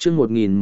chương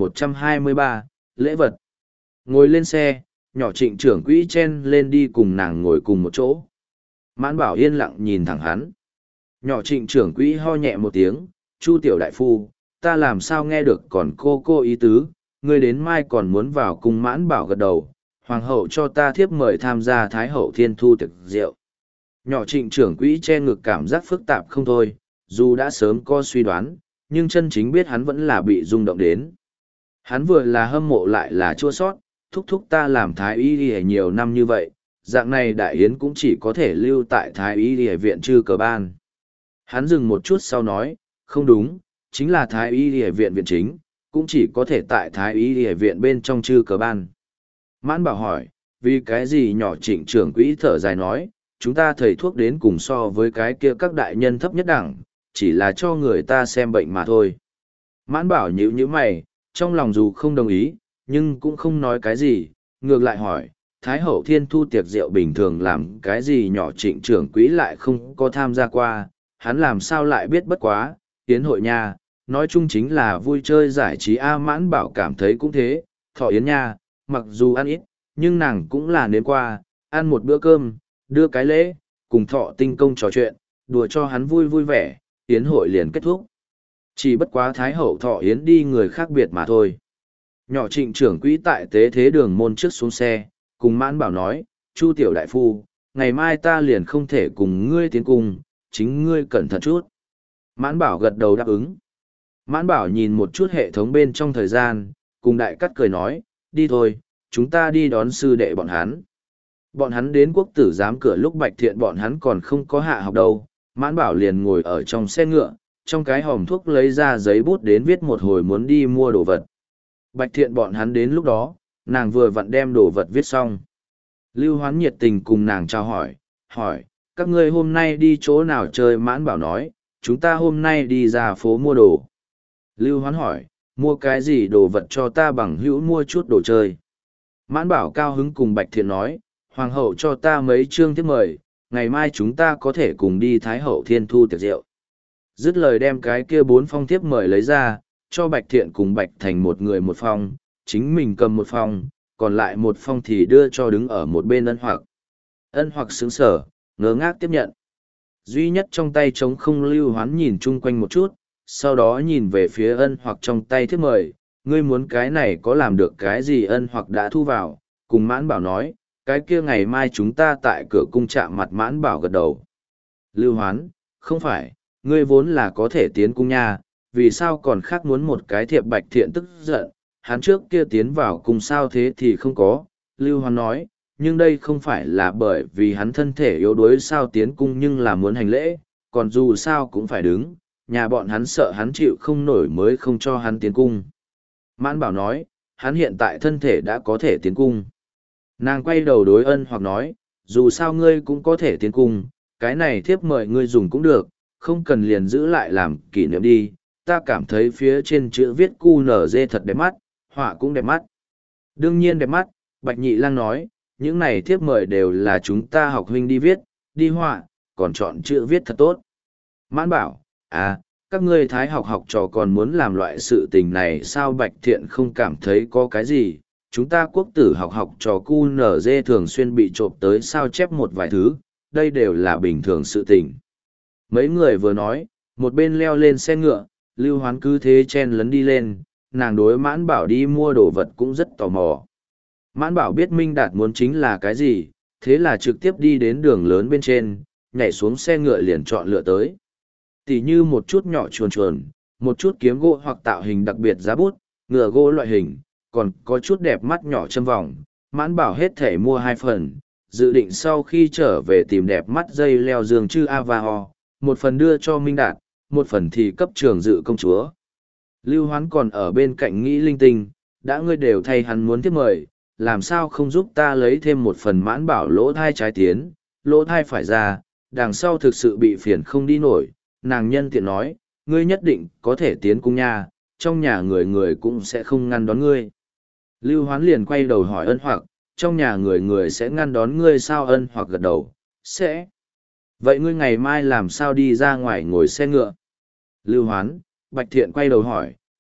1123, lễ vật. Ngồi lên xe, nhỏ Trịnh trưởng quỹ chen lên đi cùng nàng ngồi cùng một chỗ. Mãn Bảo yên lặng nhìn thẳng hắn. Nhỏ Trịnh trưởng quỹ ho nhẹ một tiếng, Chu tiểu đại phu, ta làm sao nghe được còn cô ý tứ, ngươi đến mai còn muốn vào cùng. Mãn Bảo gật đầu, hoàng hậu cho ta thiếp mời tham gia Thái hậu thiên thu tiệc rượu. Nhỏ Trịnh trưởng quỹ che ngực cảm giác phức tạp không thôi, dù đã sớm có suy đoán, nhưng chân chính biết hắn vẫn là bị rung động đến. Hắn vừa là hâm mộ lại là chua sót, thúc thúc ta làm thái y y nhiều năm như vậy, dạng này đại yến cũng chỉ có thể lưu tại thái y y viện Chư Cờ Ban. Hắn dừng một chút sau nói, không đúng, chính là thái y y viện viện chính, cũng chỉ có thể tại thái y y viện bên trong Chư Cờ Ban. Mãn Bảo hỏi, vì cái gì? Nhỏ Trịnh trưởng quỹ thở dài nói, chúng ta thầy thuốc đến cùng so với cái kia các đại nhân thấp nhất đẳng, chỉ là cho người ta xem bệnh mà thôi. Mãn Bảo nhíu nhíu mày, trong lòng dù không đồng ý, nhưng cũng không nói cái gì, ngược lại hỏi, Thái hậu thiên thu tiệc rượu bình thường làm cái gì? Nhỏ Trịnh trưởng quỹ lại không có tham gia qua, hắn làm sao lại biết? Bất quá, yến hội nha, nói chung chính là vui chơi giải trí. Mãn Bảo cảm thấy cũng thế, thọ yến nha, mặc dù ăn ít, nhưng nàng cũng là nếm qua, ăn một bữa cơm, đưa cái lễ, cùng thọ tinh công trò chuyện, đùa cho hắn vui vui vẻ, yến hội liền kết thúc. Chỉ bất quá Thái hậu thọ yến đi người khác biệt mà thôi. Nhỏ Trịnh trưởng quỹ tại tế thế đường môn trước xuống xe, cùng Mãn Bảo nói, Chu tiểu đại phu, ngày mai ta liền không thể cùng ngươi tiến cung, chính ngươi cẩn thận chút. Mãn Bảo gật đầu đáp ứng. Mãn Bảo nhìn một chút hệ thống bên trong thời gian, cùng đại cắt cười nói, đi thôi, chúng ta đi đón sư đệ bọn hắn. Bọn hắn đến quốc tử giám cửa lúc Bạch Thiện bọn hắn còn không có hạ học đâu, Mãn Bảo liền ngồi ở trong xe ngựa, trong cái hòm thuốc lấy ra giấy bút đến viết một hồi muốn đi mua đồ vật. Bạch Thiện bọn hắn đến lúc đó, nàng vừa vặn đem đồ vật viết xong. Lưu Hoán nhiệt tình cùng nàng chào hỏi, các ngươi hôm nay đi chỗ nào chơi? Mãn Bảo nói, chúng ta hôm nay đi ra phố mua đồ. Lưu Hoán hỏi, mua cái gì? Đồ vật cho ta bằng hữu mua chút đồ chơi. Mãn Bảo cao hứng cùng Bạch Thiện nói, hoàng hậu cho ta mấy chương thiếp mời, ngày mai chúng ta có thể cùng đi Thái hậu thiên thu tiệc rượu. Dứt lời đem cái kia 4 phong thiếp mời lấy ra, cho Bạch Thiện cùng Bạch Thành một người một phong, chính mình cầm một phong, còn lại một phong thì đưa cho đứng ở một bên Ân Hoặc. Ân Hoặc sững sờ, ngớ ngác tiếp nhận. Duy nhất trong tay trống không. Lưu Hoán nhìn chung quanh một chút, sau đó nhìn về phía Ân Hoặc trong tay thiếp mời, ngươi muốn cái này có làm được cái gì? Ân Hoặc đã thu vào, cùng Mãn Bảo nói, cái kia ngày mai chúng ta tại cửa cung chạm mặt. Mãn Bảo gật đầu. Lưu Hoán, không phải, ngươi vốn là có thể tiến cung nha, vì sao còn khác muốn một cái thiệp? Bạch Thiện tức giận, hắn trước kia tiến vào cung sao thế thì không có. Lưu Hoán nói, nhưng đây không phải là bởi vì hắn thân thể yếu đuối sao tiến cung, nhưng là muốn hành lễ, còn dù sao cũng phải đứng, nhà bọn hắn sợ hắn chịu không nổi mới không cho hắn tiến cung. Mãn Bảo nói, hắn hiện tại thân thể đã có thể tiến cung. Nàng quay đầu đối Ân Hoặc nói, dù sao ngươi cũng có thể tiến cung, cái này thiếp mời ngươi dùng cũng được, không cần liền giữ lại làm kỷ niệm đi. Ta cảm thấy phía trên chữ viết QNZ thật đẹp mắt, họa cũng đẹp mắt. Đương nhiên đẹp mắt, Bạch Nhị Lang nói, những này thiếp mời đều là chúng ta học huynh đi viết, đi họa, còn chọn chữ viết thật tốt. Mãn Bảo, các ngươi Thái học trò còn muốn làm loại sự tình này sao? Bạch Thiện không cảm thấy có cái gì, chúng ta quốc tử học trò QNZ thường xuyên bị trộm tới sao chép một vài thứ, đây đều là bình thường sự tình. Mấy người vừa nói, một bên leo lên xe ngựa, Lưu Hoán cứ thế chen lấn đi lên, nàng đối Mãn Bảo đi mua đồ vật cũng rất tò mò. Mãn Bảo biết Minh Đạt muốn chính là cái gì, thế là trực tiếp đi đến đường lớn bên trên, nhảy xuống xe ngựa liền chọn lựa tới. Tỉ như một chút nhỏ chuồn chuồn, một chút kiếm gỗ hoặc tạo hình đặc biệt giá bút, ngựa gỗ loại hình, còn có chút đẹp mắt nhỏ châm vòng. Mãn Bảo hết thể mua 2 phần, dự định sau khi trở về tìm đẹp mắt dây leo giường chư Avaho, một phần đưa cho Minh Đạt, một phần thì cấp Trường Dự công chúa. Lưu Hoán còn ở bên cạnh nghĩ linh tinh, đã ngươi đều thay hắn muốn tiếp mời, làm sao không giúp ta lấy thêm một phần? Mãn Bảo lỗ thai trái tiến, lỗ thai phải ra, đằng sau thực sự bị phiền không đi nổi. Nàng nhân tiện nói, ngươi nhất định có thể tiến cung nha, trong nhà người người cũng sẽ không ngăn đón ngươi. Lưu Hoán liền quay đầu hỏi Ân Hoặc, trong nhà người người sẽ ngăn đón ngươi sao? Ân Hoặc gật đầu, sẽ. Vậy ngươi ngày mai làm sao đi ra ngoài ngồi xe ngựa? Lưu Hoán, Bạch Thiện quay đầu hỏi,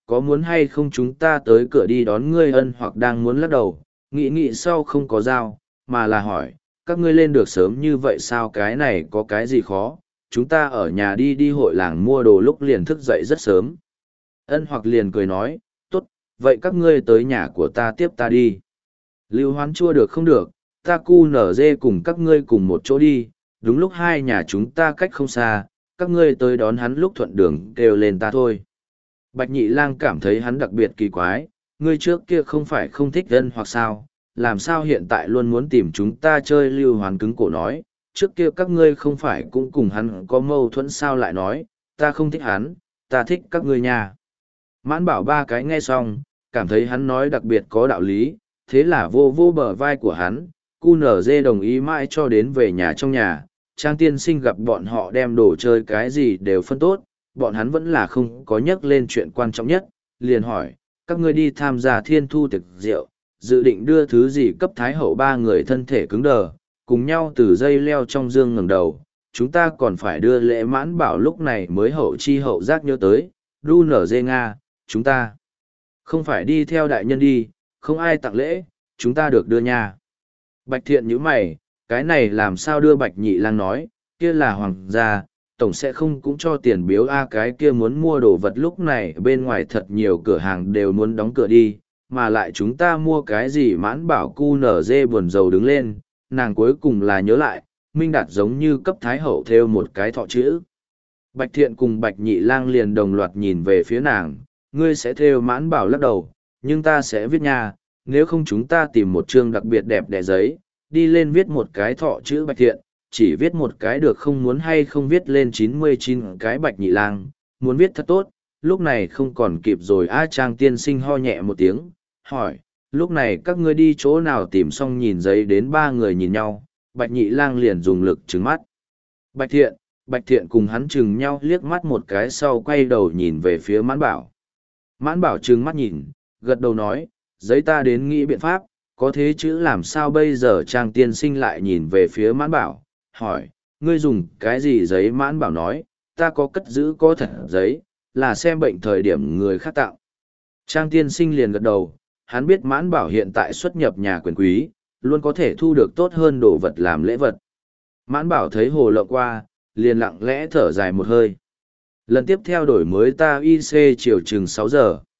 có muốn hay không chúng ta tới cửa đi đón ngươi? Ân Hoặc đang muốn lắc đầu, nghĩ sau không có dao, mà là hỏi, các ngươi lên được sớm như vậy sao? Cái này có cái gì khó, chúng ta ở nhà đi hội làng mua đồ lúc liền thức dậy rất sớm. Ân Hoặc liền cười nói, tốt, vậy các ngươi tới nhà của ta tiếp ta đi. Lưu Hoán chua được không được, ta cu nở dê cùng các ngươi cùng một chỗ đi, đúng lúc hai nhà chúng ta cách không xa, các ngươi tới đón hắn lúc thuận đường kêu lên ta thôi. Bạch Nhị Lang cảm thấy hắn đặc biệt kỳ quái, ngươi trước kia không phải không thích Ân Hoặc sao, làm sao hiện tại luôn muốn tìm chúng ta chơi? Lưu Hoán cứng cổ nói, trước kia các ngươi không phải cũng cùng hắn có mâu thuẫn sao? Lại nói, ta không thích hắn, ta thích các ngươi nha. Mãn Bảo ba cái nghe xong, cảm thấy hắn nói đặc biệt có đạo lý, thế là vô vô bờ vai của hắn, cu nở dê đồng ý mãi cho đến về nhà. Trong nhà, Trang tiên sinh gặp bọn họ đem đồ chơi cái gì đều phân tốt, bọn hắn vẫn là không có nhắc lên chuyện quan trọng nhất, liền hỏi, các ngươi đi tham gia thiên thu tiệc rượu, dự định đưa thứ gì cấp Thái hậu? ba người thân thể cứng đờ, cùng nhau từ dây leo trong dương ngẩng đầu, chúng ta còn phải đưa lễ. Mãn Bảo lúc này mới hậu chi hậu giác nhớ tới, đu nở dê Nga, chúng ta không phải đi theo đại nhân đi, không ai tặng lễ, chúng ta được đưa nha. Bạch Thiện nhíu mày, cái này làm sao đưa? Bạch Nhị Lang nói, kia là hoàng gia, tổng sẽ không cũng cho tiền biếu a. Cái kia muốn mua đồ vật lúc này bên ngoài thật nhiều cửa hàng đều muốn đóng cửa đi, mà lại chúng ta mua cái gì? Mãn Bảo cu nở dê buồn rầu đứng lên, nàng cuối cùng là nhớ lại, Minh Đạt giống như cấp Thái hậu thêu một cái thọ chữ. Bạch Thiện cùng Bạch Nhị Lang liền đồng loạt nhìn về phía nàng, ngươi sẽ thêu? Mãn Bảo lắc đầu, nhưng ta sẽ viết nha, nếu không chúng ta tìm một chương đặc biệt đẹp đẽ giấy, đi lên viết một cái thọ chữ. Bạch Thiện, chỉ viết một cái được không? Muốn hay không viết lên 99 cái? Bạch Nhị Lang, muốn viết thật tốt, lúc này không còn kịp rồi. Trang tiên sinh ho nhẹ một tiếng, hỏi, lúc này các ngươi đi chỗ nào tìm? Xong nhìn giấy đến ba người nhìn nhau, Bạch Nhị Lang liền dùng lực trừng mắt. Bạch Thiện cùng hắn chừng nhau liếc mắt một cái sau quay đầu nhìn về phía Mãn Bảo. Mãn Bảo trừng mắt nhìn, gật đầu nói, giấy ta đến nghĩ biện pháp, có thế chữ làm sao bây giờ? Trang tiên sinh lại nhìn về phía Mãn Bảo, hỏi, ngươi dùng cái gì giấy? Mãn Bảo nói, ta có cất giữ có thật giấy, là xem bệnh thời điểm người khác tặng. Trang tiên sinh liền gật đầu, hắn biết Mãn Bảo hiện tại xuất nhập nhà quyền quý, luôn có thể thu được tốt hơn đồ vật làm lễ vật. Mãn Bảo thấy hồ lộng qua, liền lặng lẽ thở dài một hơi. Lần tiếp theo đổi mới ta IC chiều chừng 6 giờ.